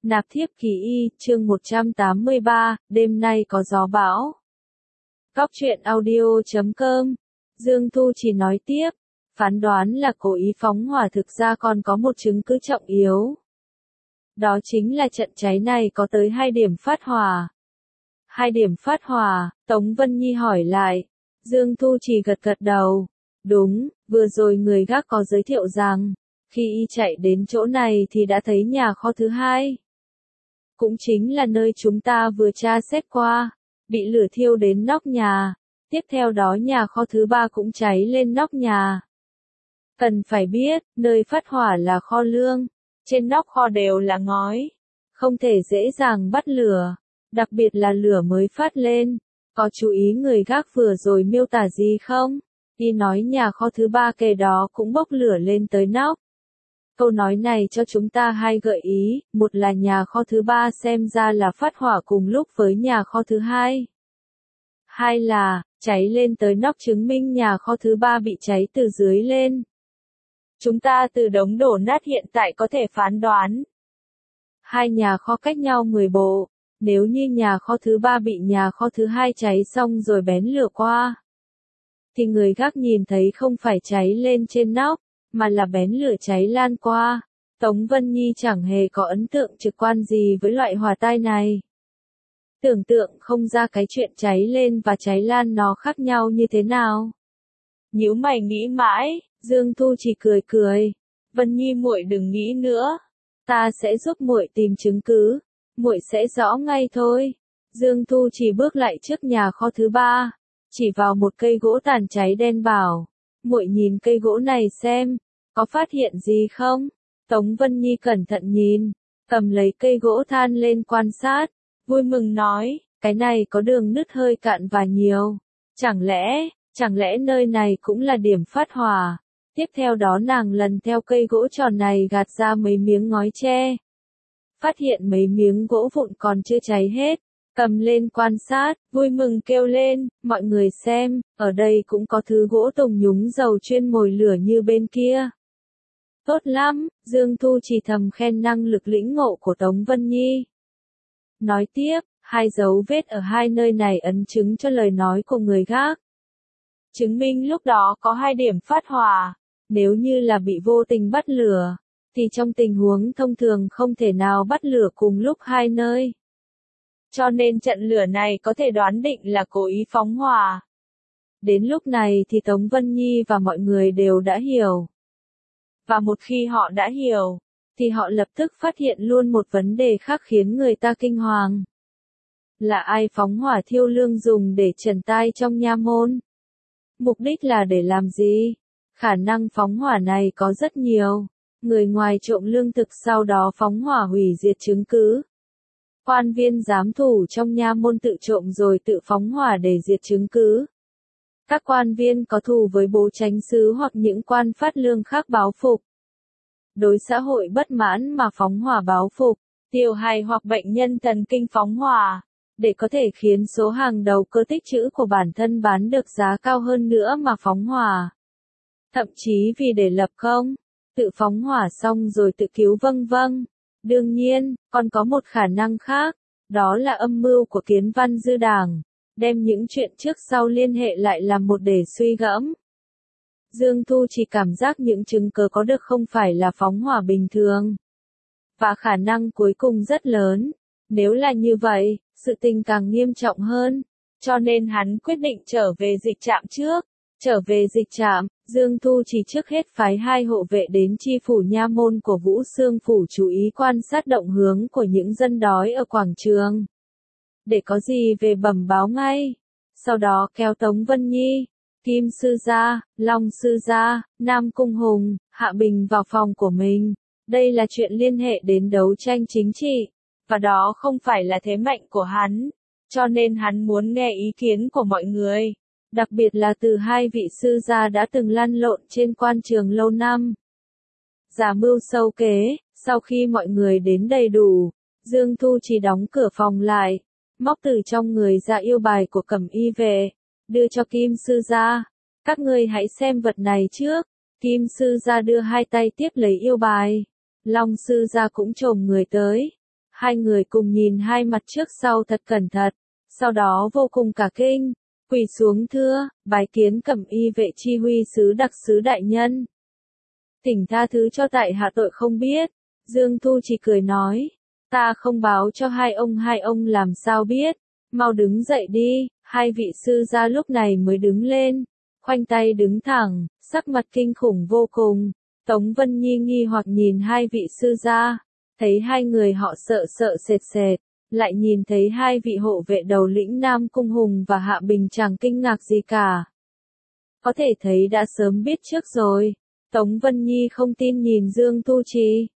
Nạp thiếp kỳ y, chương 183, đêm nay có gió bão. Góc truyện audio.com. Dương Thu chỉ nói tiếp, phán đoán là cố ý phóng hỏa, thực ra còn có một chứng cứ trọng yếu. Đó chính là trận cháy này có tới 2 điểm phát hỏa. 2 điểm phát hỏa, Tống Vân Nhi hỏi lại. Dương Thu chỉ gật gật đầu. Đúng, vừa rồi người gác có giới thiệu rằng, khi y chạy đến chỗ này thì đã thấy nhà kho thứ 2. Cũng chính là nơi chúng ta vừa tra xét qua, bị lửa thiêu đến nóc nhà. Tiếp theo đó nhà kho thứ 3 cũng cháy lên nóc nhà. Cần phải biết, nơi phát hỏa là kho lương, trên nóc kho đều là ngói, không thể dễ dàng bắt lửa, đặc biệt là lửa mới phát lên. Có chú ý người gác vừa rồi miêu tả gì không? Y nói nhà kho thứ 3 kề đó cũng bốc lửa lên tới nóc. Câu nói này cho chúng ta 2 gợi ý, một là nhà kho thứ 3 xem ra là phát hỏa cùng lúc với nhà kho thứ 2. 2 là, cháy lên tới nóc chứng minh nhà kho thứ 3 bị cháy từ dưới lên. Chúng ta từ đống đổ nát hiện tại có thể phán đoán. 2 nhà kho cách nhau 10 bộ, nếu như nhà kho thứ 3 bị nhà kho thứ 2 cháy xong rồi bén lửa qua, thì người gác nhìn thấy không phải cháy lên trên nóc, mà là bén lửa cháy lan qua. Tống Vân Nhi chẳng hề có ấn tượng trực quan gì với loại hỏa tai này. Tưởng tượng không ra cái chuyện cháy lên và cháy lan nó khác nhau như thế nào. Nhíu mày nghĩ mãi, Dương Thu chỉ cười cười. Vân Nhi muội đừng nghĩ nữa, ta sẽ giúp muội tìm chứng cứ, muội sẽ rõ ngay thôi. Dương Thu chỉ bước lại trước nhà kho thứ 3, chỉ vào một cây gỗ tàn cháy đen bảo, muội nhìn cây gỗ này xem, có phát hiện gì không? Tống Vân Nhi cẩn thận nhìn, cầm lấy cây gỗ than lên quan sát, vui mừng nói, cái này có đường nứt hơi cạn và nhiều. Chẳng lẽ nơi này cũng là điểm phát hỏa? Tiếp theo đó nàng lần theo cây gỗ tròn này gạt ra mấy miếng ngói tre. Phát hiện mấy miếng gỗ vụn còn chưa cháy hết, cầm lên quan sát, vui mừng kêu lên, mọi người xem, ở đây cũng có thứ gỗ tùng nhúng dầu chuyên mồi lửa như bên kia. Tốt lắm, Dương Thu chỉ thầm khen năng lực lĩnh ngộ của Tống Vân Nhi. Nói tiếp, 2 dấu vết ở 2 nơi này ấn chứng cho lời nói của người gác. Chứng minh lúc đó có 2 điểm phát hỏa, nếu như là bị vô tình bắt lửa, thì trong tình huống thông thường không thể nào bắt lửa cùng lúc 2 nơi. Cho nên trận lửa này có thể đoán định là cố ý phóng hỏa. Đến lúc này thì Tống Vân Nhi và mọi người đều đã hiểu. Và một khi họ đã hiểu, thì họ lập tức phát hiện luôn một vấn đề khác khiến người ta kinh hoàng. Là ai phóng hỏa thiêu lương dùng để trần tai trong nha môn? Mục đích là để làm gì? Khả năng phóng hỏa này có rất nhiều. Người ngoài trộm lương thực sau đó phóng hỏa hủy diệt chứng cứ. Quan viên giám thủ trong nha môn tự trộm rồi tự phóng hỏa để diệt chứng cứ. Các quan viên có thù với bố chánh xứ hoặc những quan phát lương khác báo phục. Đối xã hội bất mãn mà phóng hỏa báo phục, tiểu hài hoặc bệnh nhân thần kinh phóng hỏa, để có thể khiến số hàng đầu cơ tích trữ của bản thân bán được giá cao hơn nữa mà phóng hỏa. Thậm chí vì để lập công, tự phóng hỏa xong rồi tự cứu vân vân. Đương nhiên, còn có một khả năng khác, đó là âm mưu của Kiến Văn Dư Đảng, đem những chuyện trước sau liên hệ lại làm một để suy gẫm. Dương Thu chỉ cảm giác những chứng cứ có được không phải là phóng hỏa bình thường. Và khả năng cuối cùng rất lớn. Nếu là như vậy, sự tình càng nghiêm trọng hơn. Cho nên hắn quyết định trở về dịch trạm trước. Trở về dịch trạm, Dương Thu chỉ trước hết phái 2 hộ vệ đến chi phủ nha môn của Vũ Xương phủ chú ý quan sát động hướng của những dân đói ở quảng trường. Để có gì về bẩm báo ngay. Sau đó kéo Tống Vân Nhi, Kim Sư Gia, Long Sư Gia, Nam Cung Hùng, Hạ Bình vào phòng của mình. Đây là chuyện liên hệ đến đấu tranh chính trị, và đó không phải là thế mạnh của hắn, cho nên hắn muốn nghe ý kiến của mọi người, đặc biệt là từ 2 vị sư gia đã từng lăn lộn trên quan trường lâu năm. Giả mưu sâu kế, sau khi mọi người đến đầy đủ, Dương Thu chỉ đóng cửa phòng lại, móc từ trong người ra yêu bài của Cẩm Y về, đưa cho Kim Sư Gia. Các ngươi hãy xem vật này trước. Kim Sư Gia đưa 2 tay tiếp lấy yêu bài. Long Sư Gia cũng chồm người tới. Hai người cùng nhìn hai mặt trước sau thật cẩn thận, sau đó vô cùng cả kinh, quỳ xuống thưa, bái kiến Cẩm Y vệ chi huy sứ đặc sứ đại nhân. Thỉnh tha thứ cho tại hạ tội không biết, Dương Thu chỉ cười nói, ta không báo cho hai ông làm sao biết, mau đứng dậy đi, hai vị sư gia lúc này mới đứng lên, khoanh tay đứng thẳng, sắc mặt kinh khủng vô cùng. Tống Vân Nhi nghi hoặc nhìn hai vị sư gia, thấy hai người họ sợ sợ sệt sệt, lại nhìn thấy hai vị hộ vệ đầu lĩnh Nam Cung Hùng và Hạ Bình chẳng kinh ngạc gì cả. Có thể thấy đã sớm biết trước rồi. Tống Vân Nhi không tin nhìn Dương Tu Trì.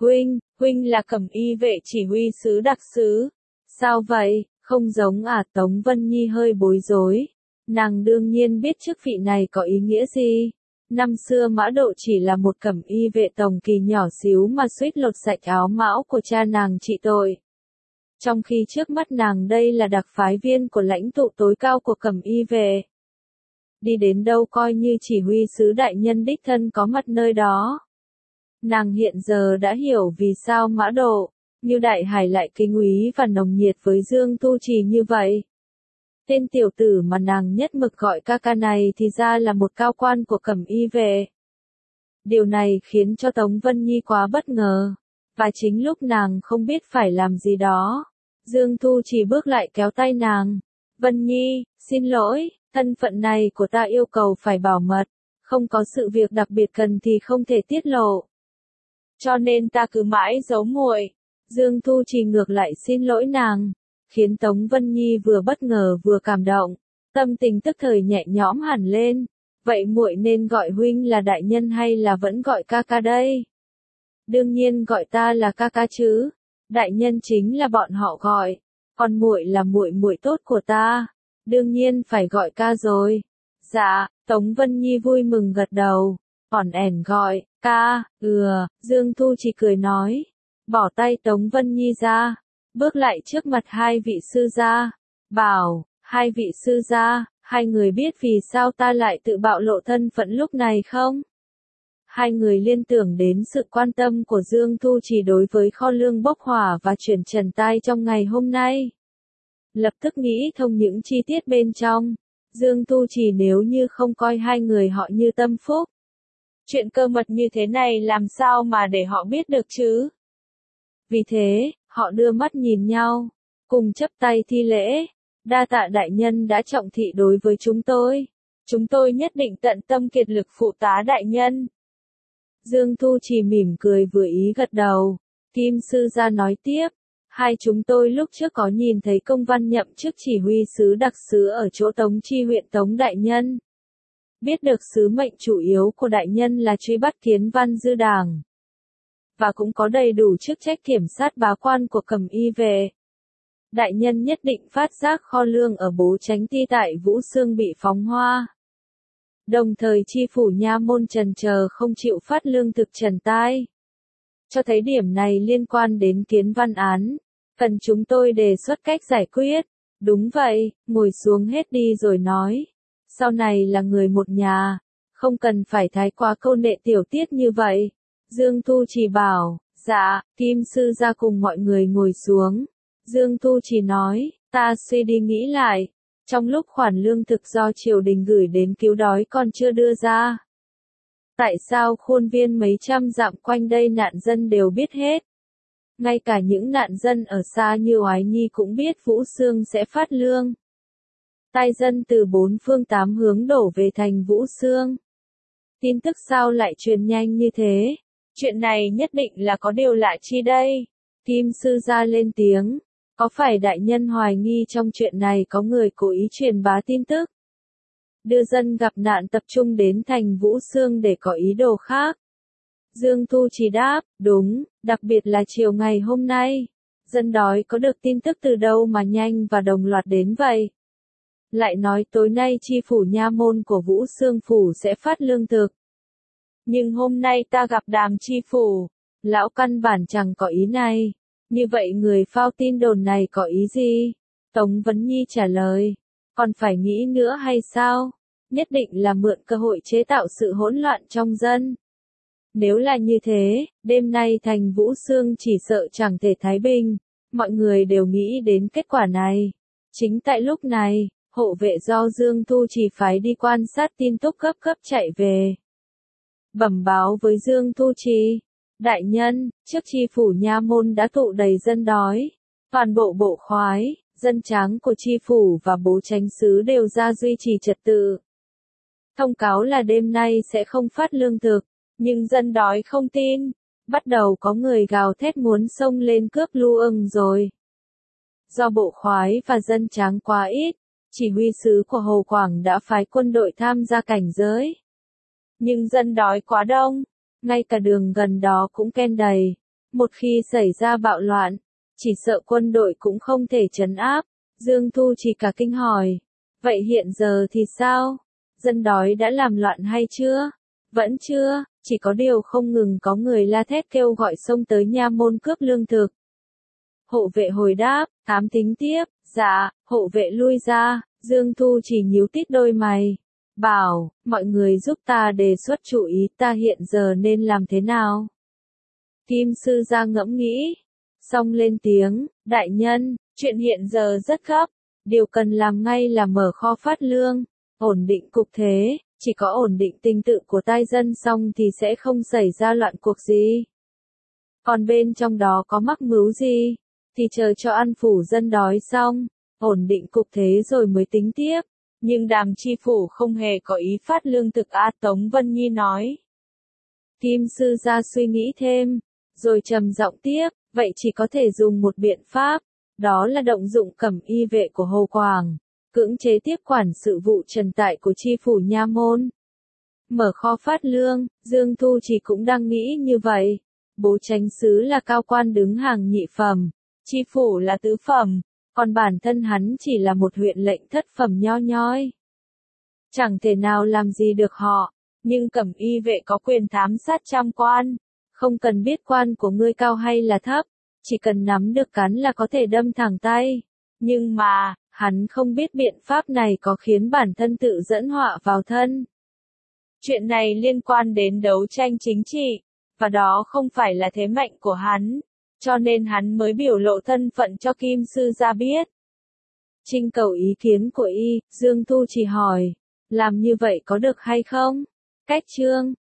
Huynh là Cẩm Y vệ chỉ huy sứ đặc sứ. Sao vậy, không giống à? Tống Vân Nhi hơi bối rối. Nàng đương nhiên biết chức vị này có ý nghĩa gì. Năm xưa Mã Độ chỉ là một Cẩm Y vệ tổng kỳ nhỏ xíu mà suýt lột sạch áo mão của cha nàng trị tội. Trong khi trước mắt nàng đây là đặc phái viên của lãnh tụ tối cao của Cẩm Y vệ. Đi đến đâu coi như chỉ huy sứ đại nhân đích thân có mặt nơi đó. Nàng hiện giờ đã hiểu vì sao Mã Độ, như Đại Hải lại kính úy và nồng nhiệt với Dương Tu Trì như vậy. Tên tiểu tử mà nàng nhất mực gọi ca ca này thì ra là một cao quan của Cẩm Y vệ. Điều này khiến cho Tống Vân Nhi quá bất ngờ, và chính lúc nàng không biết phải làm gì đó, Dương Tu Trì bước lại kéo tay nàng. Vân Nhi, xin lỗi, thân phận này của ta yêu cầu phải bảo mật, không có sự việc đặc biệt cần thì không thể tiết lộ. Cho nên ta cứ mãi giấu muội. Dương Tu Trì ngược lại xin lỗi nàng, khiến Tống Vân Nhi vừa bất ngờ vừa cảm động, tâm tình tức thời nhẹ nhõm hẳn lên. Vậy muội nên gọi huynh là đại nhân hay là vẫn gọi ca ca đây? Đương nhiên gọi ta là ca ca chứ, đại nhân chính là bọn họ gọi, còn muội là muội muội tốt của ta, đương nhiên phải gọi ca rồi. Dạ, Tống Vân Nhi vui mừng gật đầu, ỏn ẻn gọi, ca, Dương Thu chỉ cười nói, bỏ tay Tống Vân Nhi ra, bước lại trước mặt hai vị sư gia, bảo, hai vị sư gia, hai người biết vì sao ta lại tự bạo lộ thân phận lúc này không? Hai người liên tưởng đến sự quan tâm của Dương Thu Trì đối với kho lương bốc hỏa và chuyển trần tai trong ngày hôm nay. Lập tức nghĩ thông những chi tiết bên trong. Dương Thu Trì nếu như không coi hai người họ như tâm phúc. Chuyện cơ mật như thế này làm sao mà để họ biết được chứ? Vì thế, họ đưa mắt nhìn nhau, cùng chắp tay thi lễ. Đa tạ đại nhân đã trọng thị đối với chúng tôi. Chúng tôi nhất định tận tâm kiệt lực phụ tá đại nhân. Dương Thu Trì mỉm cười vừa ý gật đầu. Kim sư gia nói tiếp, hai chúng tôi lúc trước có nhìn thấy công văn nhậm chức chỉ huy sứ đặc sứ ở chỗ Tống Chi huyện Tống đại nhân. Biết được sứ mệnh chủ yếu của đại nhân là truy bắt Kiến Văn dư đảng. Và cũng có đầy đủ chức trách kiểm sát bá quan của Cẩm Y vệ. Đại nhân nhất định phát giác kho lương ở Bố Chánh Ti tại Vũ Xương bị phóng hoa. Đồng thời chi phủ nha môn trần chờ không chịu phát lương thực trần tai. Cho thấy điểm này liên quan đến Kiến Văn án, cần chúng tôi đề xuất cách giải quyết. Đúng vậy, ngồi xuống hết đi rồi nói. Sau này là người một nhà, không cần phải thái quá câu nệ tiểu tiết như vậy. Dương Thu Trì bảo, dạ, Kim sư gia cùng mọi người ngồi xuống. Dương Thu Trì nói, ta suy đi nghĩ lại, trong lúc khoản lương thực do triều đình gửi đến cứu đói còn chưa đưa ra. Tại sao khuôn viên mấy trăm dặm quanh đây nạn dân đều biết hết? Ngay cả những nạn dân ở xa như Oái Nhi cũng biết Vũ Xương sẽ phát lương. Tai dân từ bốn phương tám hướng đổ về thành Vũ Xương. Tin tức sao lại truyền nhanh như thế? Chuyện này nhất định là có điều lạ chi đây? Kim sư gia lên tiếng. Có phải đại nhân hoài nghi trong chuyện này có người cố ý truyền bá tin tức? Đưa dân gặp nạn tập trung đến thành Vũ Xương để có ý đồ khác. Dương Thu Trì đáp, đúng, đặc biệt là chiều ngày hôm nay. Dân đói có được tin tức từ đâu mà nhanh và đồng loạt đến vậy? Lại nói tối nay chi phủ nha môn của Vũ Xương phủ sẽ phát lương thực. Nhưng hôm nay ta gặp Đàm chi phủ, lão căn bản chẳng có ý này. Như vậy người phao tin đồn này có ý gì? Tống Vân Nhi trả lời, còn phải nghĩ nữa hay sao? Nhất định là mượn cơ hội chế tạo sự hỗn loạn trong dân. Nếu là như thế, đêm nay thành Vũ Xương chỉ sợ chẳng thể thái bình. Mọi người đều nghĩ đến kết quả này. Chính tại lúc này, hộ vệ do Dương Thu Trì phái đi quan sát tin tức gấp gấp chạy về. Bẩm báo với Dương Thu Trì, đại nhân, trước chi phủ nha môn đã tụ đầy dân đói. Toàn bộ bộ khoái, dân tráng của chi phủ và bố chánh xứ đều ra duy trì trật tự. Thông cáo là đêm nay sẽ không phát lương thực, nhưng dân đói không tin. Bắt đầu có người gào thét muốn xông lên cướp Lưu Ưng rồi. Do bộ khoái và dân tráng quá ít, chỉ huy sứ của Hồ Quảng đã phái quân đội tham gia cảnh giới. Nhưng dân đói quá đông, ngay cả đường gần đó cũng ken đầy. Một khi xảy ra bạo loạn, chỉ sợ quân đội cũng không thể trấn áp. Dương Thu chỉ cả kinh hỏi, vậy hiện giờ thì sao? Dân đói đã làm loạn hay chưa? Vẫn chưa, chỉ có điều không ngừng có người la thét kêu gọi xông tới nha môn cướp lương thực. Hộ vệ hồi đáp, thám thính tiếp, dạ, hộ vệ lui ra. Dương Thu chỉ nhíu tít đôi mày, bảo, mọi người giúp ta đề xuất chủ ý ta hiện giờ nên làm thế nào? Kim sư gia ngẫm nghĩ, xong lên tiếng, đại nhân, chuyện hiện giờ rất gấp, điều cần làm ngay là mở kho phát lương, ổn định cục thế, chỉ có ổn định tình tự của tai dân xong thì sẽ không xảy ra loạn cuộc gì. Còn bên trong đó có mắc mưu gì, thì chờ cho ăn phủ dân đói xong, ổn định cục thế rồi mới tính tiếp. Nhưng Đàm chi phủ không hề có ý phát lương thực a, Tống Vân Nhi nói. Kim sư gia suy nghĩ thêm, rồi trầm giọng tiếp, vậy chỉ có thể dùng một biện pháp, đó là động dụng cẩm y vệ của Hồ Quảng, cưỡng chế tiếp quản sự vụ trần tại của chi phủ nha môn. Mở kho phát lương, Dương Thu chỉ cũng đang nghĩ như vậy. Bố chánh xứ là cao quan đứng hàng nhị phẩm, chi phủ là tứ phẩm, còn bản thân hắn chỉ là một huyện lệnh thất phẩm nho nhoi. Chẳng thể nào làm gì được họ, nhưng cẩm y vệ có quyền thám sát trăm quan, không cần biết quan của ngươi cao hay là thấp, chỉ cần nắm được cán là có thể đâm thẳng tay. Nhưng mà, hắn không biết biện pháp này có khiến bản thân tự dẫn họa vào thân. Chuyện này liên quan đến đấu tranh chính trị, và đó không phải là thế mạnh của hắn, cho nên hắn mới biểu lộ thân phận cho Kim sư gia biết. Trinh cầu ý kiến của y, Dương Thu chỉ hỏi, làm như vậy có được hay không? Cách chương